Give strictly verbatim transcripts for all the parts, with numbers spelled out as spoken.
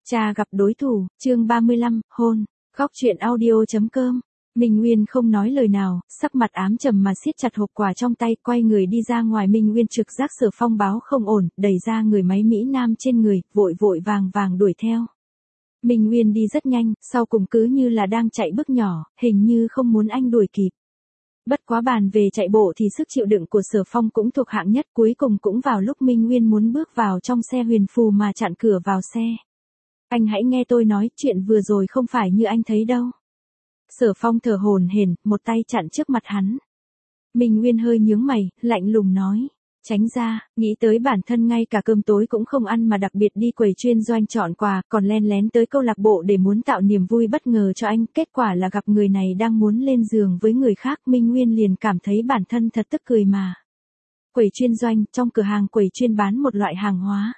Cha gặp đối thủ, chương ba mươi lăm, hôn. Góc truyện audio chấm com. Minh Nguyên không nói lời nào, sắc mặt ám trầm mà siết chặt hộp quà trong tay, quay người đi ra ngoài. Minh Nguyên trực giác Sở Phong báo không ổn, đẩy ra người máy Mỹ Nam trên người, vội vội vàng vàng đuổi theo. Minh Nguyên đi rất nhanh, sau cùng cứ như là đang chạy bước nhỏ, hình như không muốn anh đuổi kịp. Bất quá bàn về chạy bộ thì sức chịu đựng của Sở Phong cũng thuộc hạng nhất, cuối cùng cũng vào lúc Minh Nguyên muốn bước vào trong xe huyền phù mà chặn cửa vào xe. Anh hãy nghe tôi nói, chuyện vừa rồi không phải như anh thấy đâu. Sở Phong thở hổn hển, một tay chặn trước mặt hắn. Minh Nguyên hơi nhướng mày, lạnh lùng nói. Tránh ra, nghĩ tới bản thân ngay cả cơm tối cũng không ăn mà đặc biệt đi quầy chuyên doanh chọn quà, còn len lén tới câu lạc bộ để muốn tạo niềm vui bất ngờ cho anh. Kết quả là gặp người này đang muốn lên giường với người khác. Minh Nguyên liền cảm thấy bản thân thật tức cười mà. Quầy chuyên doanh, trong cửa hàng quầy chuyên bán một loại hàng hóa.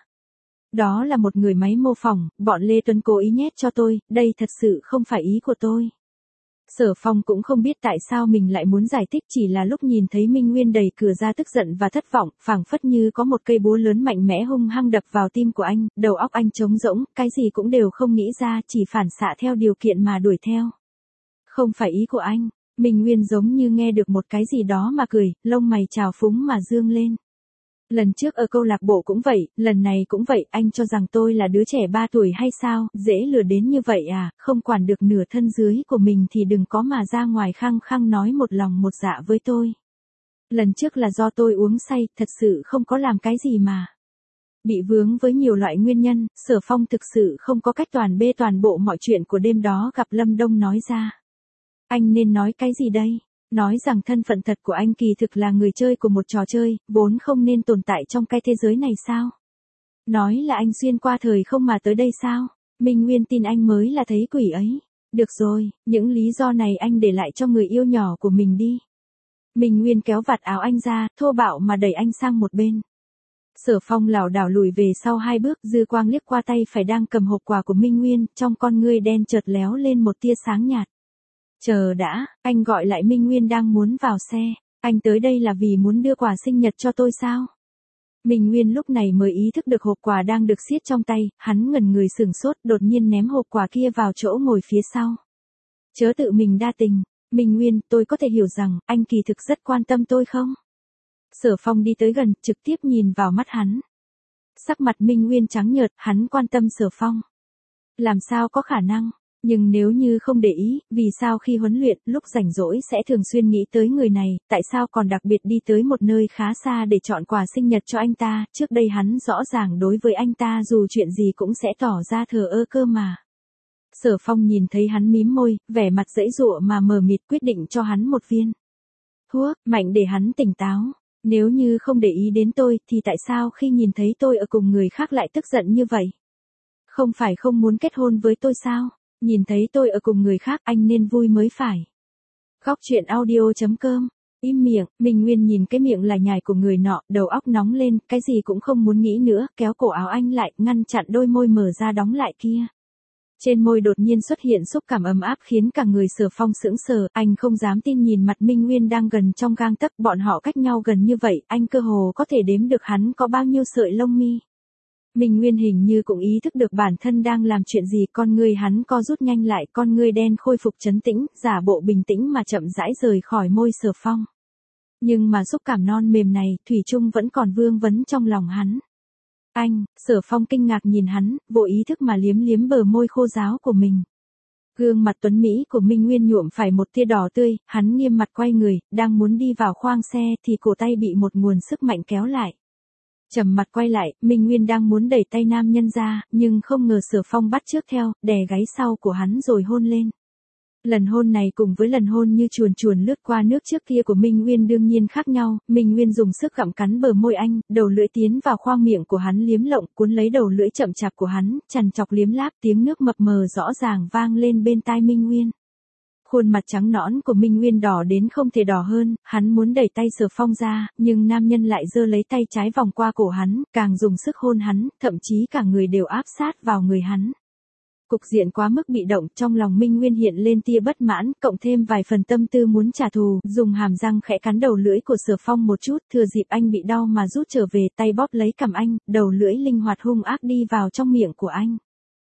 Đó là một người máy mô phỏng, bọn Lê Tuấn cố ý nhét cho tôi, đây thật sự không phải ý của tôi. Sở Phong cũng không biết tại sao mình lại muốn giải thích, chỉ là lúc nhìn thấy Minh Nguyên đẩy cửa ra tức giận và thất vọng, phảng phất như có một cây búa lớn mạnh mẽ hung hăng đập vào tim của anh, đầu óc anh trống rỗng, cái gì cũng đều không nghĩ ra, chỉ phản xạ theo điều kiện mà đuổi theo. Không phải ý của anh. Minh Nguyên giống như nghe được một cái gì đó mà cười, lông mày trào phúng mà dương lên. Lần trước ở câu lạc bộ cũng vậy, lần này cũng vậy, anh cho rằng tôi là đứa trẻ ba tuổi hay sao, dễ lừa đến như vậy à, không quản được nửa thân dưới của mình thì đừng có mà ra ngoài khăng khăng nói một lòng một dạ với tôi. Lần trước là do tôi uống say, thật sự không có làm cái gì mà. Bị vướng với nhiều loại nguyên nhân, Sở Phong thực sự không có cách toàn bê toàn bộ mọi chuyện của đêm đó gặp Lâm Đông nói ra. Anh nên nói cái gì đây? Nói rằng thân phận thật của anh kỳ thực là người chơi của một trò chơi, vốn không nên tồn tại trong cái thế giới này sao? Nói là anh xuyên qua thời không mà tới đây sao? Minh Nguyên tin anh mới là thấy quỷ ấy. Được rồi, những lý do này anh để lại cho người yêu nhỏ của mình đi. Minh Nguyên kéo vạt áo anh ra, thô bạo mà đẩy anh sang một bên. Sở Phong lảo đảo lùi về sau hai bước, dư quang liếc qua tay phải đang cầm hộp quà của Minh Nguyên, trong con ngươi đen chợt léo lên một tia sáng nhạt. Chờ đã, anh gọi lại Minh Nguyên đang muốn vào xe. Anh tới đây là vì muốn đưa quà sinh nhật cho tôi sao? Minh Nguyên lúc này mới ý thức được hộp quà đang được siết trong tay, hắn ngẩn người sửng sốt, đột nhiên ném hộp quà kia vào chỗ ngồi phía sau. Chớ tự mình đa tình. Minh Nguyên, tôi có thể hiểu rằng, anh kỳ thực rất quan tâm tôi không? Sở Phong đi tới gần, trực tiếp nhìn vào mắt hắn. Sắc mặt Minh Nguyên trắng nhợt, hắn quan tâm Sở Phong. Làm sao có khả năng? Nhưng nếu như không để ý, vì sao khi huấn luyện, lúc rảnh rỗi sẽ thường xuyên nghĩ tới người này, tại sao còn đặc biệt đi tới một nơi khá xa để chọn quà sinh nhật cho anh ta, trước đây hắn rõ ràng đối với anh ta dù chuyện gì cũng sẽ tỏ ra thờ ơ cơ mà. Sở Phong nhìn thấy hắn mím môi, vẻ mặt giãy giụa mà mờ mịt, quyết định cho hắn một viên thuốc mạnh để hắn tỉnh táo. Nếu như không để ý đến tôi, thì tại sao khi nhìn thấy tôi ở cùng người khác lại tức giận như vậy? Không phải không muốn kết hôn với tôi sao? Nhìn thấy tôi ở cùng người khác anh nên vui mới phải. Góc truyện audio chấm com. Im miệng, Minh Nguyên nhìn cái miệng lải nhải của người nọ, đầu óc nóng lên, cái gì cũng không muốn nghĩ nữa, kéo cổ áo anh lại, ngăn chặn đôi môi mở ra đóng lại kia. Trên môi đột nhiên xuất hiện xúc cảm ấm áp khiến cả người Sở Phong sững sờ, anh không dám tin nhìn mặt Minh Nguyên đang gần trong gang tấc, bọn họ cách nhau gần như vậy, anh cơ hồ có thể đếm được hắn có bao nhiêu sợi lông mi. Minh Nguyên hình như cũng ý thức được bản thân đang làm chuyện gì, con ngươi hắn co rút nhanh lại, con ngươi đen khôi phục trấn tĩnh, giả bộ bình tĩnh mà chậm rãi rời khỏi môi Sở Phong. Nhưng mà xúc cảm non mềm này, thủy chung vẫn còn vương vấn trong lòng hắn. Anh, Sở Phong kinh ngạc nhìn hắn, vô ý thức mà liếm liếm bờ môi khô ráo của mình. Gương mặt tuấn mỹ của Minh Nguyên nhuộm phải một tia đỏ tươi, hắn nghiêm mặt quay người, đang muốn đi vào khoang xe thì cổ tay bị một nguồn sức mạnh kéo lại. Trầm mặt quay lại, Minh Nguyên đang muốn đẩy tay nam nhân ra, nhưng không ngờ Sở Phong bắt trước theo, đè gáy sau của hắn rồi hôn lên. Lần hôn này cùng với lần hôn như chuồn chuồn lướt qua nước trước kia của Minh Nguyên đương nhiên khác nhau, Minh Nguyên dùng sức gặm cắn bờ môi anh, đầu lưỡi tiến vào khoang miệng của hắn liếm lộng, cuốn lấy đầu lưỡi chậm chạp của hắn, chằn chọc liếm láp, tiếng nước mập mờ rõ ràng vang lên bên tai Minh Nguyên. Khuôn mặt trắng nõn của Minh Nguyên đỏ đến không thể đỏ hơn, hắn muốn đẩy tay Sở Phong ra, nhưng nam nhân lại giơ lấy tay trái vòng qua cổ hắn, càng dùng sức hôn hắn, thậm chí cả người đều áp sát vào người hắn. Cục diện quá mức bị động, trong lòng Minh Nguyên hiện lên tia bất mãn, cộng thêm vài phần tâm tư muốn trả thù, dùng hàm răng khẽ cắn đầu lưỡi của Sở Phong một chút, thừa dịp anh bị đau mà rút trở về, tay bóp lấy cằm anh, đầu lưỡi linh hoạt hung ác đi vào trong miệng của anh.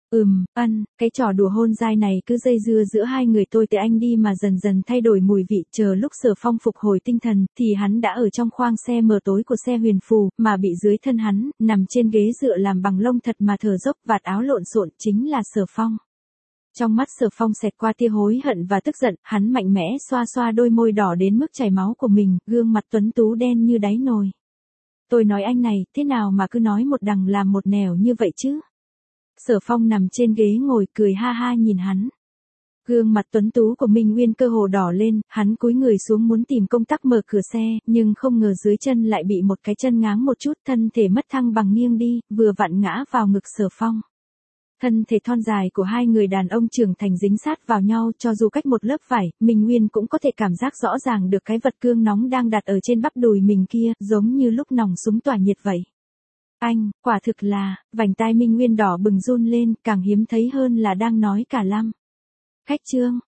Ừm, ân, cái trò đùa hôn dai này cứ dây dưa giữa hai người tôi tới anh đi mà dần dần thay đổi mùi vị, chờ lúc Sở Phong phục hồi tinh thần, thì hắn đã ở trong khoang xe mờ tối của xe huyền phù, mà bị dưới thân hắn, nằm trên ghế dựa làm bằng lông thật mà thở dốc, vạt áo lộn xộn, chính là Sở Phong. Trong mắt Sở Phong xẹt qua tia hối hận và tức giận, hắn mạnh mẽ xoa xoa đôi môi đỏ đến mức chảy máu của mình, gương mặt tuấn tú đen như đáy nồi. Tôi nói anh này, thế nào mà cứ nói một đằng làm một nẻo như vậy chứ? Sở Phong nằm trên ghế ngồi cười ha ha nhìn hắn. Gương mặt tuấn tú của Minh Nguyên cơ hồ đỏ lên, hắn cúi người xuống muốn tìm công tắc mở cửa xe, nhưng không ngờ dưới chân lại bị một cái chân ngáng một chút, thân thể mất thăng bằng nghiêng đi, vừa vặn ngã vào ngực Sở Phong. Thân thể thon dài của hai người đàn ông trưởng thành dính sát vào nhau, cho dù cách một lớp vải, Minh Nguyên cũng có thể cảm giác rõ ràng được cái vật cương nóng đang đặt ở trên bắp đùi mình kia, giống như lúc nòng súng tỏa nhiệt vậy. Anh, quả thực là, vành tai Minh Nguyên đỏ bừng run lên, càng hiếm thấy hơn là đang nói cả lăm. Khách trương,